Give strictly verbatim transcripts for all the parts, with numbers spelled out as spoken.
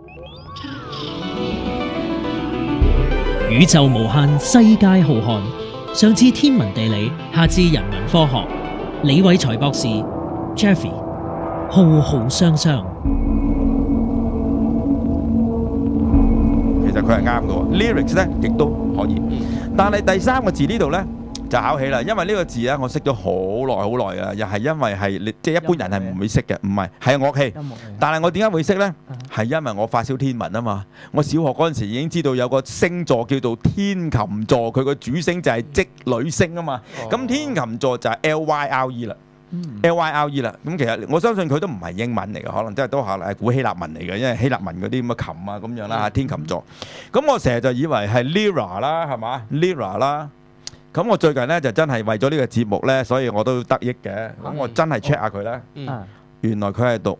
宇宙無限，世界浩瀚。上至天文地理，下至人文科學，李偉才博士 Jeffy 浩浩湯湯。 其實佢係啱嘅喎 ，lyrics 咧亦都可以。但係第三個字呢度咧就考起啦，因為呢個字咧我識咗好耐好耐啊，又係因為係你即係一般人係唔會識嘅，唔係係樂器。但係我點解會識咧？係因為我發燒天文啊嘛。我小學嗰陣時已經知道有個星座叫做天琴座，佢個主星就係織女星啊嘛。咁天琴座就係 L Y R E 啦。L Y R E 啦，咁其實我相信佢都唔係英文嚟嘅，可能真係都係誒古希臘文嚟嘅，因為希臘文嗰啲咁嘅琴啊咁樣啦嚇，天琴座。咁我成日就以為係 Lyra 啦，係嘛 Lyra 啦。咁我最近咧就真係為咗呢個節目咧，所以我都得益嘅。咁我真係 check 下佢咧，原來佢係讀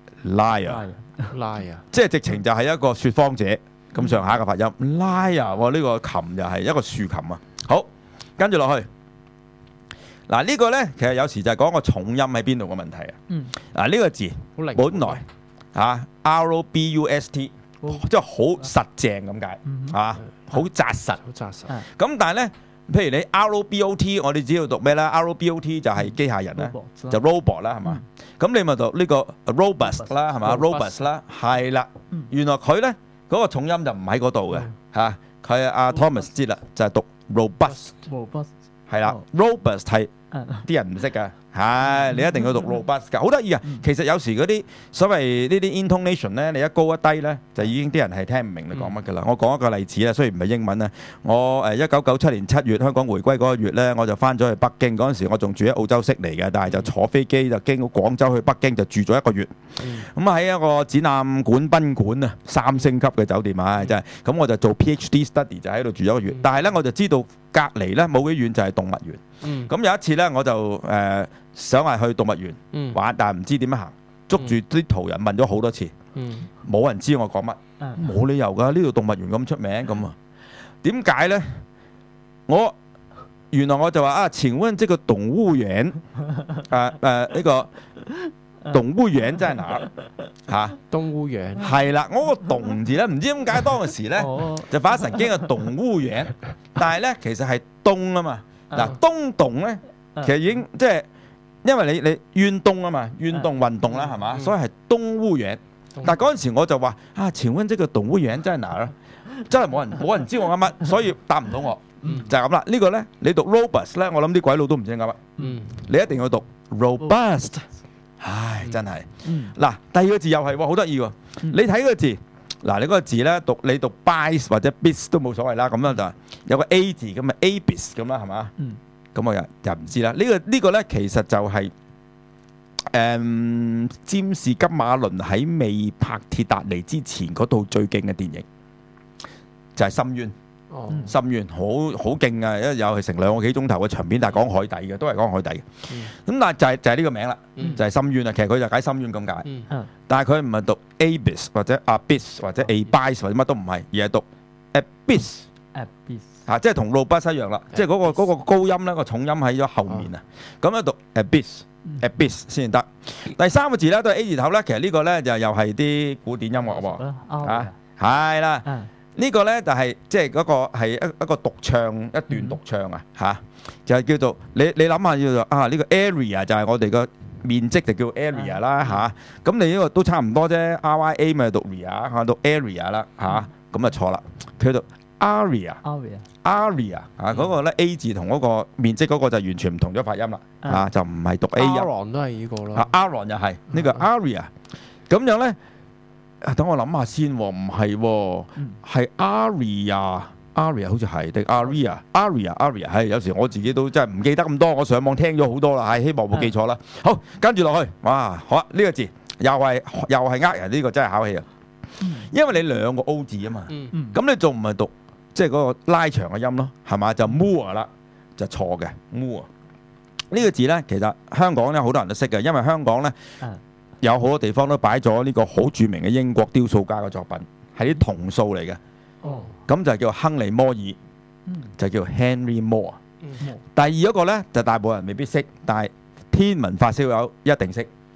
Lyre，Lyre，即係直情就係一個説謊者咁上下嘅發音。Lyre 呢個琴就係一個豎琴啊。好，跟住落去。嗱呢個咧，其實有時就係講個重音喺邊度嘅問題啊。嗱呢個字本來嚇 R O B U S T， 即係好實淨咁解嚇，好紮實。好紮實。咁但係咧，譬如你 R O B O T， 我哋知道讀咩啦 ？R O B O T 就係機械人啦，就 robot 啦，係嘛？咁你咪讀呢個 robust 啦，係嘛 ？robust 啦，係啦。原來佢咧嗰個重音就唔喺嗰度嘅嚇，佢阿 Thomas 知啦，就係讀 robust。係啦 robust 係啲人唔識㗎，係你一定要讀 robust 㗎，好得意啊！其實有時嗰啲所謂呢啲 intonation 咧，你一高一低咧，就已經啲人係聽唔明你講乜㗎啦。我講一個例子啦，雖然唔係英文啊，我誒一九九七年七月香港回歸嗰個月咧，我就翻咗去北京嗰陣時，我仲住喺澳洲悉尼嘅，但係就坐飛機就經廣州去北京就住咗一個月。咁喺一個展覽館賓館啊，三星級嘅酒店啊，真係咁我就做 PhD study 就喺度住咗一個月，但係咧我就知道隔離咧冇幾遠就係動物園。咁有一次咧，我就誒想係去動物園玩，但係唔知點樣行，捉住啲途人問咗好多次，冇人知我講乜，冇理由㗎，呢度動物園咁出名咁啊？點解咧？我原來我就話啊，請問這個動物園誒誒呢個動物園在哪嚇？ 動物園係啦，我個動字咧，唔知點解當嗰時咧就發神經嘅動物園，但係咧其實係東啊嘛。嗱，東動咧，其實已經即係，因為你你運動啊嘛，運動運動啦，係嘛，所以係動物園。但係嗰陣時我就話啊，請問這個動物園真係哪啊？真係冇人冇人知我啱乜，所以答唔到我，就係咁啦。呢個咧，你讀 robust 咧，我諗啲鬼佬都唔知啱乜。你一定要讀 robust。唉，真係。嗱，第二個字又係喎，好得意喎。你睇個字。嗱，你嗰個字咧讀你讀 bis 或者 bis 都冇所謂啦，咁樣就有個 a 字咁啊 abis 咁啦，係嘛？咁我又又唔知啦。呢個呢個咧其實就係誒占士金馬倫喺未拍鐵達尼之前嗰套最勁嘅電影，就係《深淵》。哦，《深淵》好好勁啊！一又係成兩個幾鐘頭嘅長片，但係講海底嘅，都係講海底嘅。咁但係就係就係呢個名啦，就係《深淵》啊。其實佢就解深淵咁解。但係佢唔係讀 abyss 或者 abyss 或者 abyss 或者乜都唔係，而係讀 abyss。abyss 嚇，即係同 robust 一樣啦，即係嗰個嗰個高音咧個重音喺咗後面啊。咁樣讀 abyss，abyss 先得。第三個字咧都係 A 字頭咧，其實呢個咧就又係啲古典音樂喎。嚇，係啦。呢個咧就係即係嗰個係一一個獨唱一段獨唱啊嚇，就係叫做你你諗下叫做啊呢個 area 就係我哋個面積就叫 area 啦嚇，咁你呢個都差唔多啫 ，R Y A 咪讀 area 嚇，讀 area 啦嚇，咁啊錯啦，佢讀 aria，aria 啊嗰個咧 A 字同嗰個面積嗰個就完全唔同咗發音啦嚇，就唔係讀 A 音。 Aron 都係呢個啦。 啊 Aron 又係呢個 aria，咁樣咧。等我諗下先喎，唔係喎，係 aria，aria 好似係定 aria，aria，aria 係有時我自己都真係唔記得咁多，我上網聽咗好多啦，係希望冇記錯啦。好，跟住落去，哇，好啊，呢個字又係又係呃人，呢個真係考氣啊！因為你兩個 O 字啊嘛，咁你仲唔係讀即係嗰個拉長嘅音咯，係嘛？就 moor 啦，就錯嘅 moor。呢個字咧，其實香港咧好多人都識嘅，因為香港咧。有好多地方都擺咗呢個好著名嘅英國雕塑家嘅作品，係啲銅塑嚟嘅。哦，咁就叫亨利摩爾，嗯、就叫 Henry Moore。嗯、第二嗰個咧就大部分人未必識，但係天文發燒友一定識。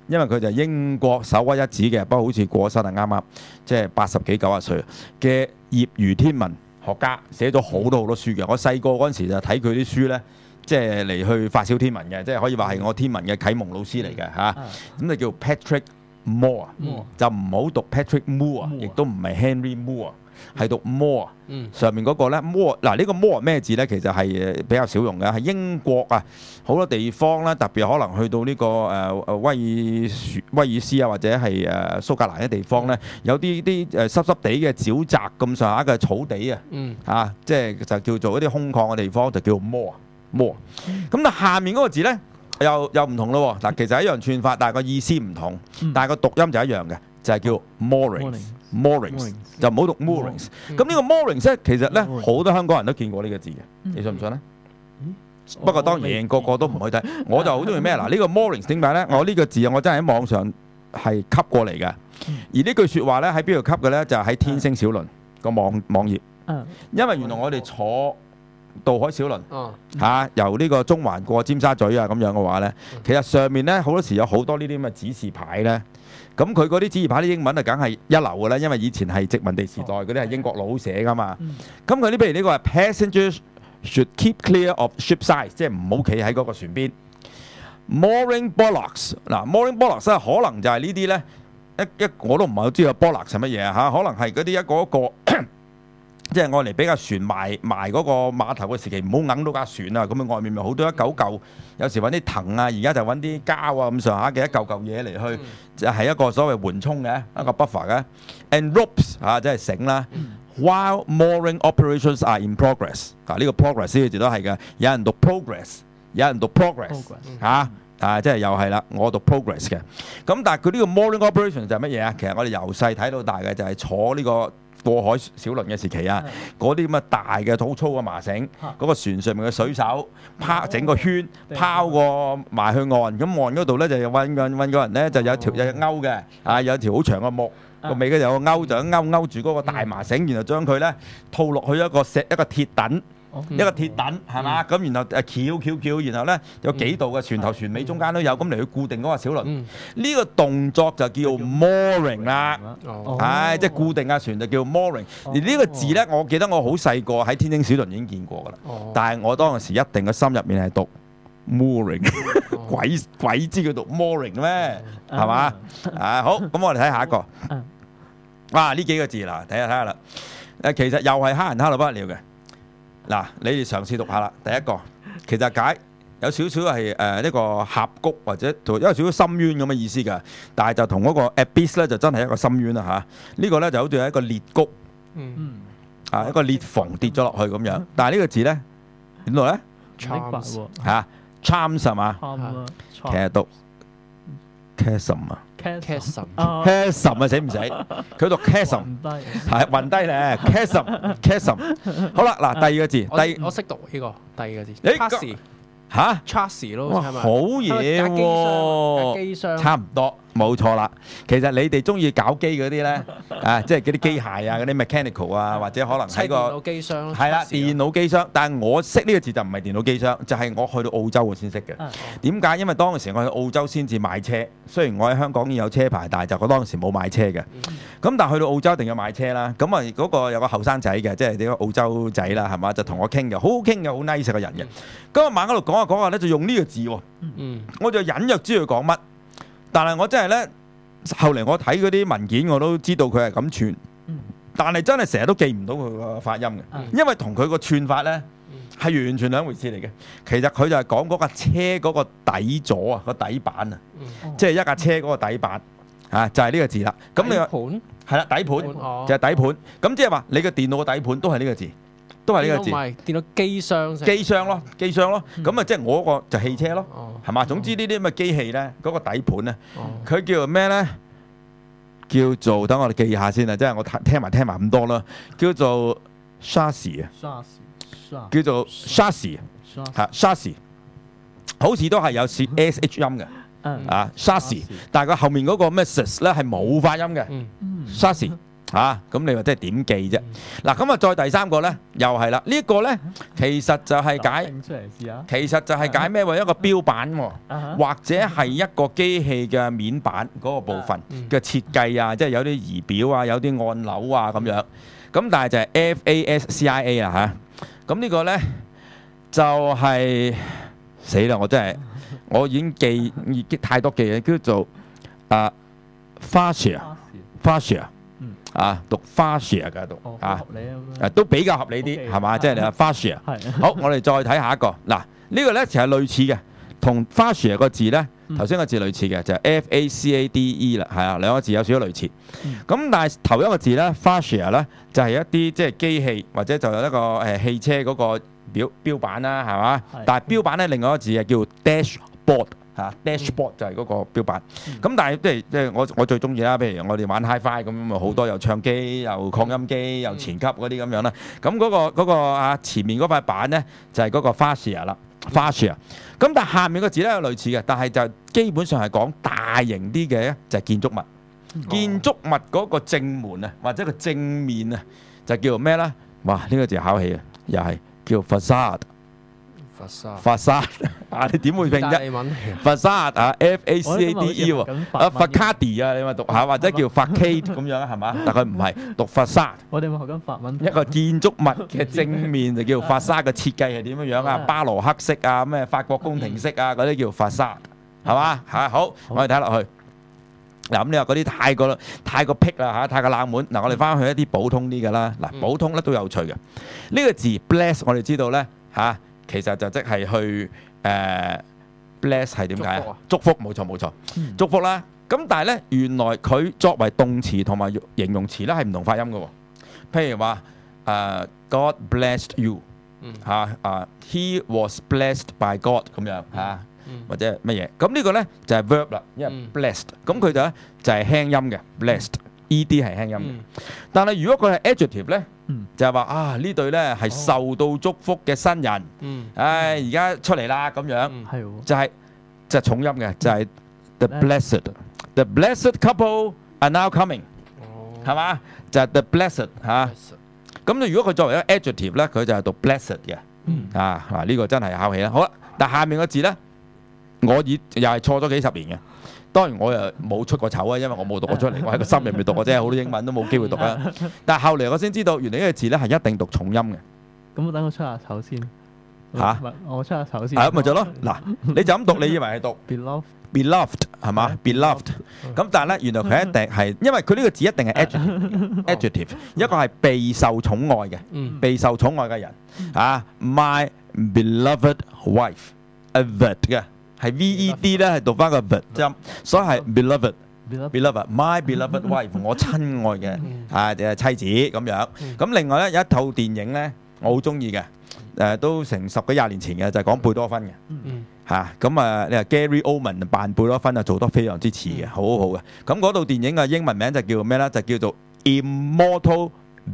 因為佢就係英國首屈一指嘅，不過好似過身啊，啱啱即係八十幾九十歲嘅業餘天文學家，寫咗好多好多書嘅。我細個嗰陣時就睇佢啲書呢，即係嚟去發燒天文嘅，即係可以話係我天文嘅啟蒙老師嚟嘅嚇。咁就叫 Patrick Moore，就唔好讀 Patrick Moore，亦都唔係 Henry Moore。係讀 Moore，上面嗰個咧 Moore，嗱呢個 Moore 咩字咧？其實係誒比較少用嘅，係英國啊好多地方啦，特別可能去到呢個誒誒威爾威爾斯啊，或者係誒蘇格蘭嘅地方咧，有啲啲誒濕濕地嘅沼澤咁上下嘅草地啊，啊即係就叫做一啲空曠嘅地方，就叫 Moore Moore。咁但下面嗰個字咧又又唔同咯喎，嗱其實一樣串法，但係個意思唔同，但係個讀音就一樣嘅，就係叫 Moorings。Moorings 就唔好讀 Moorings。咁呢個 Moorings 咧，其實咧好多香港人都見過呢個字嘅，你信唔信咧？不過當然個個都唔去睇，我就好中意咩嗱？呢個 Moorings 點解咧？我呢個字我真係喺網上係吸過嚟嘅，而呢句説話咧喺邊度吸嘅咧？就係喺天星小輪個網網頁，因為原來我哋坐渡海小輪嚇由呢個中環過尖沙咀啊咁樣嘅話咧，其實上面咧好多時有好多呢啲咁嘅指示牌咧。咁佢嗰啲指示牌啲英文啊，梗係一流嘅啦，因為以前係殖民地時代嗰啲係英國佬寫噶嘛。咁佢啲譬如呢個係 Passengers should keep clear of ship side， 即係唔好企喺嗰個船邊。Mooring bollocks 嗱 ，mooring bollocks 咧可能就係呢啲咧一一我都唔係好知個 bollocks 係乜嘢啊嚇，可能係嗰啲一個一個。即係愛嚟俾架船埋埋嗰個碼頭嘅時期，唔好揞到架船啊！咁啊外面咪好多一嚿嚿，有時揾啲藤啊，而家就揾啲膠啊咁上下嘅一嚿嚿嘢嚟去，就係一個所謂緩衝嘅一個 buffer 嘅。And ropes 啊，即係繩啦。While mooring operations are in progress， 啊呢個 progress 呢個字都係嘅，有人讀 progress， 有人讀 progress 嚇啊，即係又係啦，我讀 progress 嘅。咁但係佢呢個 mooring operations 就係乜嘢啊？其實我哋由細睇到大嘅就係坐呢個過海小輪嘅時期啊，嗰啲咁嘅大嘅好粗嘅麻繩，嗰個船上面嘅水手拋整個圈，拋過埋去岸，咁岸嗰度咧就揾個揾個人咧就有條有隻勾嘅，啊有條好長嘅木個尾嗰度有個勾，就勾勾住嗰個大麻繩，然後將佢咧套落去一個石一個鐵躉。一個鐵躉係嘛？咁然後誒翹翹翹，然後咧有幾度嘅船頭船尾中間都有，咁嚟去固定嗰個小輪。呢個動作就叫 mooring 啦，係即係固定架船就叫 mooring。而呢個字咧，我記得我好細個喺天星小輪已經見過㗎啦。但係我當時一定個心入面係讀 mooring， 鬼鬼知佢讀 mooring 咩？係嘛？啊好，咁我哋睇下一個。哇！呢幾個字啦，睇下睇下啦。誒其實又係蝦人蝦到不得了嘅。嗱，你哋嘗試讀下啦。第一個其實解有少少係誒呢個峽谷或者有少少深淵咁嘅意思㗎，但係就同嗰個 abyss 咧就真係一個深淵啦嚇。呢個咧就好似係一個裂谷，嗯啊一個裂縫跌咗落去咁樣。但係呢個字咧點讀咧？嚇 charms 係嘛？其實讀 chasm 啊。chasm，chasm 啊死唔死？佢讀 chasm， 係暈低咧 chasm，chasm。好啦，嗱第二個字，第我識讀呢個第二個字。 誒嚇 chassis 咯， 哇好嘢喎， 機箱差唔多。冇錯啦，其實你哋中意搞機嗰啲咧，啊，即係嗰啲機械啊，嗰啲 mechanical 啊，或者可能喺個電腦機箱， 係啦，電腦機箱。但係我識呢個字就唔係電腦機箱，就係我去到澳洲我先識嘅。點解？因為當時我去澳洲先至買車，雖然我喺香港已經有車牌，但係就我當時冇買車嘅。咁但係去到澳洲一定要買車啦。咁啊嗰個有個後生仔嘅，即係啲澳洲仔啦，係嘛？就同我傾嘅，好好傾嘅，好 nice 嘅人嘅。咁啊晚嗰度講下講下咧，就用呢個字喎。我就隱約知佢講乜。但係我真係咧，後嚟我睇嗰啲文件，我都知道佢係咁串，但係真係成日都記唔到佢個發音嘅，因為同佢個串法咧係完全兩回事嚟嘅。其實佢就係講嗰架車嗰個底座啊，個底板啊，即係一架車嗰個底板啊，就係呢個字啦。咁你盤係啦，底盤就係底盤。咁即係話你嘅電腦個底盤都係呢個字。都係呢個字， 唔係電腦機箱， 機箱咯，機箱咯，咁啊即係我個就汽車咯，係嘛？總之呢啲咁嘅機器咧，嗰個底盤咧，佢叫做咩咧？叫做等我哋記下先啊，即係我聽埋聽埋咁多啦，叫做 chassis 啊，叫做 chassis 嚇 chassis，好似都係有似 S H 音嘅，啊 chassis，但係佢後面嗰個咩 s 咧係冇發音嘅 chassis。 嚇，咁你話即係點記啫？嗱，咁啊再第三個咧，又係啦，呢一個咧其實就係解， 整出嚟試下。 其實就係解咩喎？一個標板喎， 啊哈或者係一個機器嘅面板嗰個部分嘅設計啊，即係有啲儀表啊，有啲按鈕啊咁樣。咁但係就係 F A S C I A 啊嚇。咁呢個咧就係死啦！我真係我已經記已經太多記嘢，叫做啊 fascia，fascia。啊，讀 fascia 嘅讀哦， 啊合，理啊咁樣。 誒都比較合理啲 OK， 係嘛？即係你話 fascia。 係。 好，我哋再睇下一個。嗱，呢個咧其實係類似嘅，同 fascia 個字咧頭先個字類似嘅，就係 F A C A D E 啦，係啊，兩個字有少少類似。咁但係頭一個字咧 fascia 咧就係一啲即係機器或者就有一個誒汽車嗰個表標板啦，係嘛？但係標板咧另外一個字係叫 dashboard。嚇 dashboard 就係嗰個標板，咁但係即係即係我我最中意啦，譬如我哋玩 HiFi 咁啊，好多又唱機又擴音機又前級嗰啲咁樣啦，咁嗰個嗰個啊前面嗰塊板咧就係嗰個 fascia 啦 fascia，咁但係下面個字咧有類似嘅，但係就基本上係講大型啲嘅就係建築物，建築物嗰個正門啊或者個正面啊就叫做咩咧？哇！呢個字考起啊，又係叫 facade。 佛沙 facade 啊，你點會拼啫？ 意大利文 facade 啊 ，F A C A D E 喎，啊 facade 啊，你咪讀下，或者叫 facade 咁樣係嘛？但佢唔係讀 facade， 我哋咪學緊法文。 一個建築物嘅正面就叫 facade 嘅設計係點樣樣啊？巴羅克式啊，咩法國宮廷式啊，嗰啲叫 facade 係嘛？嚇好，我哋睇落去。嗱咁你話嗰啲太過太過僻啦嚇，太過冷門。嗱我哋翻去一啲普通啲嘅啦。嗱普通咧都有趣嘅。呢個字 bless 我哋知道咧嚇。其實就即係去誒 bless 係點解啊？祝福冇錯冇錯，祝福啦。咁但係咧，原來佢作為動詞同埋形容詞咧係唔同發音嘅喎。譬如話誒 God blessed you 嚇啊 ，He was blessed by God 咁樣嚇，或者乜嘢？咁呢個咧就係 verb 啦，因為 blessed，咁佢就咧就係輕音嘅 blessed，E D 係輕音嘅。但係如果佢係 adjective 咧？就係話啊呢對咧係受到祝福嘅新人，唉而家出嚟啦咁樣，就係就係重音嘅，就係 the blessed，the blessed couple are now coming，係嘛？就係 the blessed 嚇。咁你如果佢作為一個 adjective 咧，佢就係讀 blessed 嘅，啊嗱呢個真係考起啦。好啦，但係下面個字咧，我已又係錯咗幾十年嘅。當然我又冇出過醜啊，因為我冇讀過出嚟，我喺個心入面讀過啫，好多英文都冇機會讀啊。但係後嚟我先知道，原來呢個字咧係一定讀重音嘅。 咁等我出下醜先嚇， 我出下醜先。 係咪就咯？嗱，你就咁讀，你以為係讀 beloved beloved 係嘛 beloved？咁但係咧，原來佢一定係，因為佢呢個字一定係 adjective adjective，一個係備受寵愛嘅，備受寵愛嘅人啊 ，my beloved wife，a vet 嘅。係 V E D 咧，係讀翻個 v 音，所以係 beloved，beloved，my beloved wife，我親愛嘅啊誒妻子咁樣。咁另外咧有一套電影咧，我好中意嘅，誒都成十幾廿年前嘅，就係講貝多芬嘅嚇。咁啊，你話 Gary Oldman 扮貝多芬啊，做得非常之似嘅，好好好嘅。咁嗰套電影嘅英文名就叫咩咧？就叫做 Immortal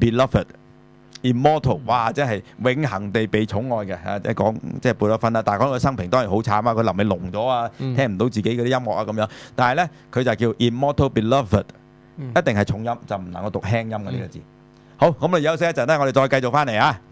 Beloved。Immortal， 哇！即係永恆地被寵愛嘅嚇，即係講即係貝多芬啦。但係講佢生平當然好慘啊，佢臨尾聾咗啊，聽唔到自己嗰啲音樂啊咁樣。但係咧，佢就叫 Immortal Beloved，一定係重音，就唔能夠讀輕音嘅呢個字。好，咁我哋休息一陣咧，我哋再繼續翻嚟啊。